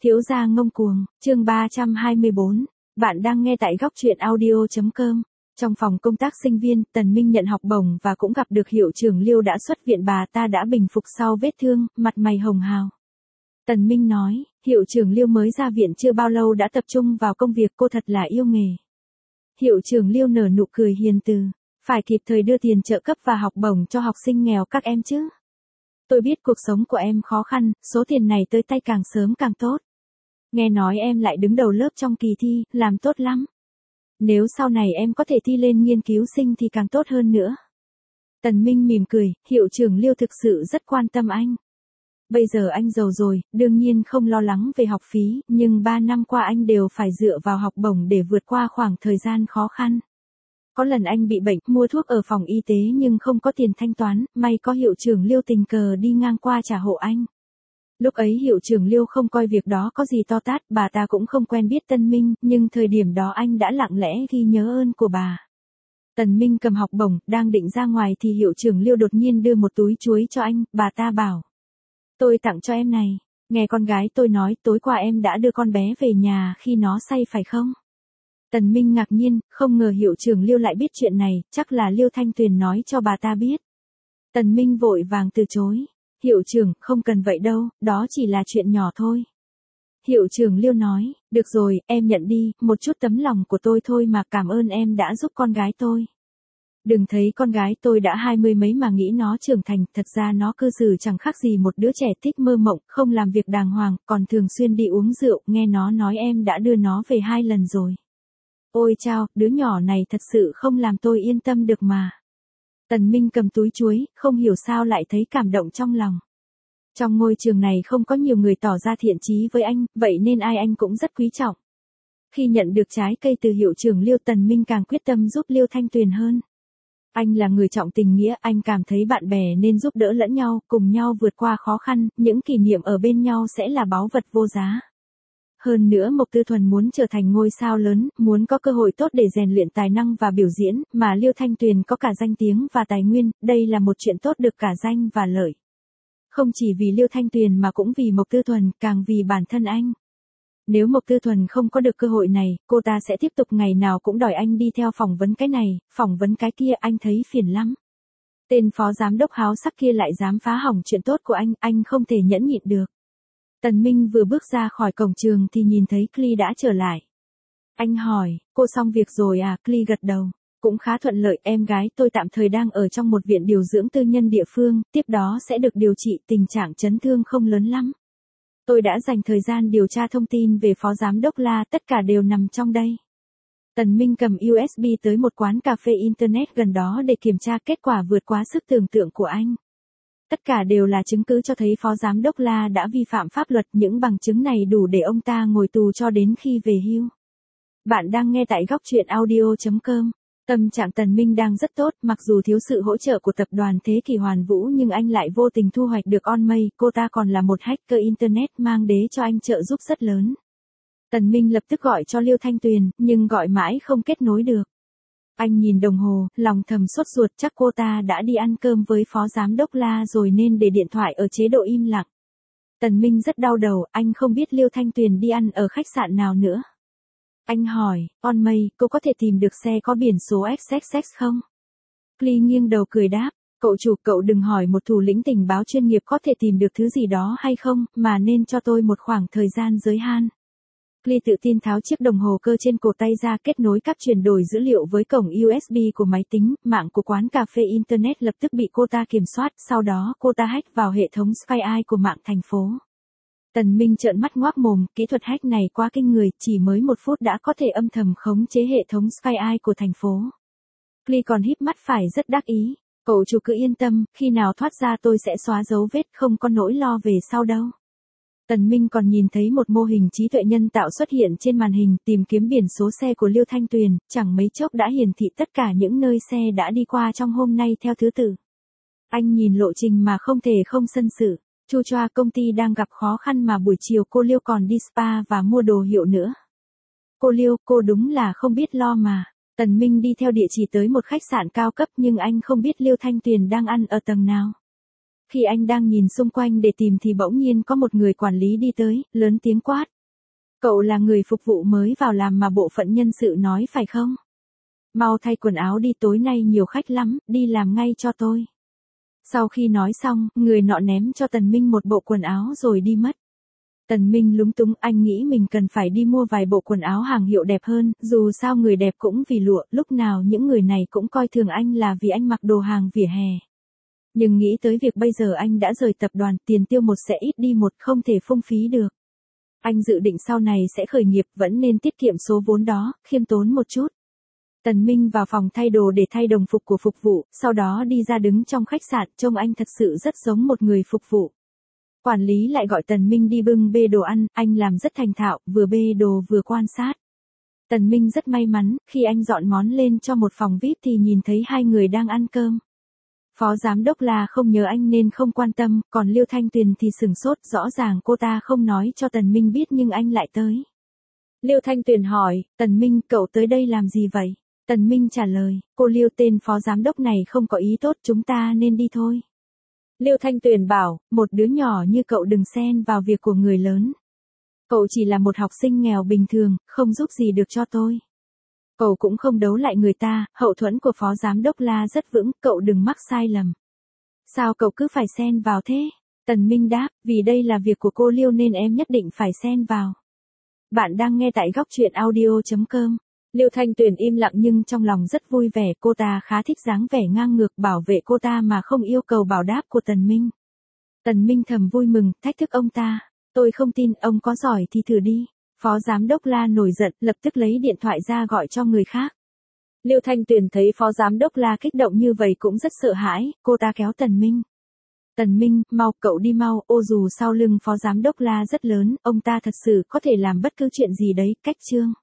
Thiếu gia ngông cuồng, chương 324. Bạn đang nghe tại góc truyện audio.com. Trong phòng công tác sinh viên, Tần Minh nhận học bổng và cũng gặp được hiệu trưởng Liêu đã xuất viện, bà ta đã bình phục sau vết thương, mặt mày hồng hào. Tần Minh nói, hiệu trưởng Liêu mới ra viện chưa bao lâu đã tập trung vào công việc, cô thật là yêu nghề. Hiệu trưởng Liêu nở nụ cười hiền từ, phải kịp thời đưa tiền trợ cấp và học bổng cho học sinh nghèo các em chứ. Tôi biết cuộc sống của em khó khăn, số tiền này tới tay càng sớm càng tốt. Nghe nói em lại đứng đầu lớp trong kỳ thi, làm tốt lắm. Nếu sau này em có thể thi lên nghiên cứu sinh thì càng tốt hơn nữa. Tần Minh mỉm cười, hiệu trưởng Liêu thực sự rất quan tâm anh. Bây giờ anh giàu rồi, đương nhiên không lo lắng về học phí, nhưng 3 năm qua anh đều phải dựa vào học bổng để vượt qua khoảng thời gian khó khăn. Có lần anh bị bệnh, mua thuốc ở phòng y tế nhưng không có tiền thanh toán, may có hiệu trưởng Liêu tình cờ đi ngang qua trả hộ anh. Lúc ấy hiệu trưởng Liêu không coi việc đó có gì to tát, bà ta cũng không quen biết Tân Minh, nhưng thời điểm đó anh đã lặng lẽ ghi nhớ ơn của bà. Tần Minh cầm học bổng, đang định ra ngoài thì hiệu trưởng Liêu đột nhiên đưa một túi chuối cho anh, bà ta bảo. Tôi tặng cho em này, nghe con gái tôi nói tối qua em đã đưa con bé về nhà khi nó say phải không? Tần Minh ngạc nhiên, không ngờ hiệu trưởng Liêu lại biết chuyện này, chắc là Liêu Thanh Tuyền nói cho bà ta biết. Tần Minh vội vàng từ chối. Hiệu trưởng, không cần vậy đâu, đó chỉ là chuyện nhỏ thôi. Hiệu trưởng Liêu nói, được rồi, em nhận đi, một chút tấm lòng của tôi thôi mà, cảm ơn em đã giúp con gái tôi. Đừng thấy con gái tôi đã 20 mấy mà nghĩ nó trưởng thành, thật ra nó cư xử chẳng khác gì một đứa trẻ thích mơ mộng, không làm việc đàng hoàng, còn thường xuyên đi uống rượu, nghe nó nói em đã đưa nó về 2 lần rồi. Ôi chao, đứa nhỏ này thật sự không làm tôi yên tâm được mà. Tần Minh cầm túi chuối, không hiểu sao lại thấy cảm động trong lòng. Trong ngôi trường này không có nhiều người tỏ ra thiện chí với anh, vậy nên ai anh cũng rất quý trọng. Khi nhận được trái cây từ hiệu trưởng Liêu, Tần Minh càng quyết tâm giúp Liêu Thanh Tuyền hơn. Anh là người trọng tình nghĩa, anh cảm thấy bạn bè nên giúp đỡ lẫn nhau, cùng nhau vượt qua khó khăn, những kỷ niệm ở bên nhau sẽ là báu vật vô giá. Hơn nữa Mộc Tư Thuần muốn trở thành ngôi sao lớn, muốn có cơ hội tốt để rèn luyện tài năng và biểu diễn, mà Liêu Thanh Tuyền có cả danh tiếng và tài nguyên, đây là một chuyện tốt được cả danh và lợi. Không chỉ vì Liêu Thanh Tuyền mà cũng vì Mộc Tư Thuần, càng vì bản thân anh. Nếu Mộc Tư Thuần không có được cơ hội này, cô ta sẽ tiếp tục ngày nào cũng đòi anh đi theo phỏng vấn cái này, phỏng vấn cái kia, anh thấy phiền lắm. Tên phó giám đốc háo sắc kia lại dám phá hỏng chuyện tốt của anh không thể nhẫn nhịn được. Tần Minh vừa bước ra khỏi cổng trường thì nhìn thấy Clee đã trở lại. Anh hỏi, cô xong việc rồi à? Clee gật đầu. Cũng khá thuận lợi, em gái tôi tạm thời đang ở trong một viện điều dưỡng tư nhân địa phương, tiếp đó sẽ được điều trị, tình trạng chấn thương không lớn lắm. Tôi đã dành thời gian điều tra thông tin về phó giám đốc La, tất cả đều nằm trong đây. Tần Minh cầm USB tới một quán cà phê Internet gần đó để kiểm tra, kết quả vượt quá sức tưởng tượng của anh. Tất cả đều là chứng cứ cho thấy phó giám đốc La đã vi phạm pháp luật, những bằng chứng này đủ để ông ta ngồi tù cho đến khi về hưu. Bạn đang nghe tại góc truyện audio.com. Tâm trạng Tần Minh đang rất tốt, mặc dù thiếu sự hỗ trợ của tập đoàn Thế Kỷ Hoàn Vũ nhưng anh lại vô tình thu hoạch được On May, cô ta còn là một hacker Internet mang đến cho anh trợ giúp rất lớn. Tần Minh lập tức gọi cho Liêu Thanh Tuyền, nhưng gọi mãi không kết nối được. Anh nhìn đồng hồ, lòng thầm sốt ruột, chắc cô ta đã đi ăn cơm với phó giám đốc La rồi nên để điện thoại ở chế độ im lặng. Tần Minh rất đau đầu, anh không biết Liêu Thanh Tuyền đi ăn ở khách sạn nào nữa. Anh hỏi, On May, cô có thể tìm được xe có biển số XXX không? Clee nghiêng đầu cười đáp, cậu chủ, cậu đừng hỏi một thủ lĩnh tình báo chuyên nghiệp có thể tìm được thứ gì đó hay không, mà nên cho tôi một khoảng thời gian giới hạn. Clee tự tin tháo chiếc đồng hồ cơ trên cổ tay ra, kết nối cáp chuyển đổi dữ liệu với cổng USB của máy tính, mạng của quán cà phê Internet lập tức bị cô ta kiểm soát, sau đó cô ta hack vào hệ thống SkyEye của mạng thành phố. Tần Minh trợn mắt ngoác mồm, kỹ thuật hack này quá kinh người, chỉ mới 1 phút đã có thể âm thầm khống chế hệ thống SkyEye của thành phố. Clee còn híp mắt phải rất đắc ý, cậu chủ cứ yên tâm, khi nào thoát ra tôi sẽ xóa dấu vết, không có nỗi lo về sau đâu. Tần Minh còn nhìn thấy một mô hình trí tuệ nhân tạo xuất hiện trên màn hình, tìm kiếm biển số xe của Liêu Thanh Tuyền, chẳng mấy chốc đã hiển thị tất cả những nơi xe đã đi qua trong hôm nay theo thứ tự. Anh nhìn lộ trình mà không thể không sân sự. Chu choa, công ty đang gặp khó khăn mà buổi chiều cô Liêu còn đi spa và mua đồ hiệu nữa. Cô Liêu, cô đúng là không biết lo mà. Tần Minh đi theo địa chỉ tới một khách sạn cao cấp nhưng anh không biết Liêu Thanh Tuyền đang ăn ở tầng nào. Khi anh đang nhìn xung quanh để tìm thì bỗng nhiên có một người quản lý đi tới, lớn tiếng quát. Cậu là người phục vụ mới vào làm mà bộ phận nhân sự nói phải không? Mau thay quần áo đi, tối nay nhiều khách lắm, đi làm ngay cho tôi. Sau khi nói xong, người nọ ném cho Tần Minh một bộ quần áo rồi đi mất. Tần Minh lúng túng, anh nghĩ mình cần phải đi mua vài bộ quần áo hàng hiệu đẹp hơn, dù sao người đẹp cũng vì lụa, lúc nào những người này cũng coi thường anh là vì anh mặc đồ hàng vỉa hè. Nhưng nghĩ tới việc bây giờ anh đã rời tập đoàn, tiền tiêu một sẽ ít đi một, không thể phung phí được. Anh dự định sau này sẽ khởi nghiệp, vẫn nên tiết kiệm số vốn đó, khiêm tốn một chút. Tần Minh vào phòng thay đồ để thay đồng phục của phục vụ, sau đó đi ra đứng trong khách sạn, trông anh thật sự rất giống một người phục vụ. Quản lý lại gọi Tần Minh đi bưng bê đồ ăn, anh làm rất thành thạo, vừa bê đồ vừa quan sát. Tần Minh rất may mắn, khi anh dọn món lên cho một phòng VIP thì nhìn thấy hai người đang ăn cơm. Phó giám đốc là không nhớ anh nên không quan tâm, còn Liêu Thanh Tuyền thì sừng sốt, rõ ràng cô ta không nói cho Tần Minh biết nhưng anh lại tới. Liêu Thanh Tuyền hỏi, Tần Minh, cậu tới đây làm gì vậy? Tần Minh trả lời, cô Liêu tên phó giám đốc này không có ý tốt, chúng ta nên đi thôi. Liêu Thanh Tuyền bảo, một đứa nhỏ như cậu đừng xen vào việc của người lớn. Cậu chỉ là một học sinh nghèo bình thường, không giúp gì được cho tôi. Cậu cũng không đấu lại người ta, hậu thuẫn của phó giám đốc La rất vững, cậu đừng mắc sai lầm. Sao cậu cứ phải xen vào thế? Tần Minh đáp, vì đây là việc của cô Liêu nên em nhất định phải xen vào. Bạn đang nghe tại góc truyện audio.com. Liêu Thanh Tuyền im lặng nhưng trong lòng rất vui vẻ, cô ta khá thích dáng vẻ ngang ngược bảo vệ cô ta mà không yêu cầu bảo đáp của Tần Minh. Tần Minh thầm vui mừng, thách thức ông ta. Tôi không tin, ông có giỏi thì thử đi. Phó giám đốc La nổi giận, lập tức lấy điện thoại ra gọi cho người khác. Liêu Thanh Tuyền thấy phó giám đốc La kích động như vậy cũng rất sợ hãi, cô ta kéo Tần Minh. Tần Minh, mau, cậu đi mau, ô dù sau lưng phó giám đốc La rất lớn, ông ta thật sự có thể làm bất cứ chuyện gì đấy, cách chương.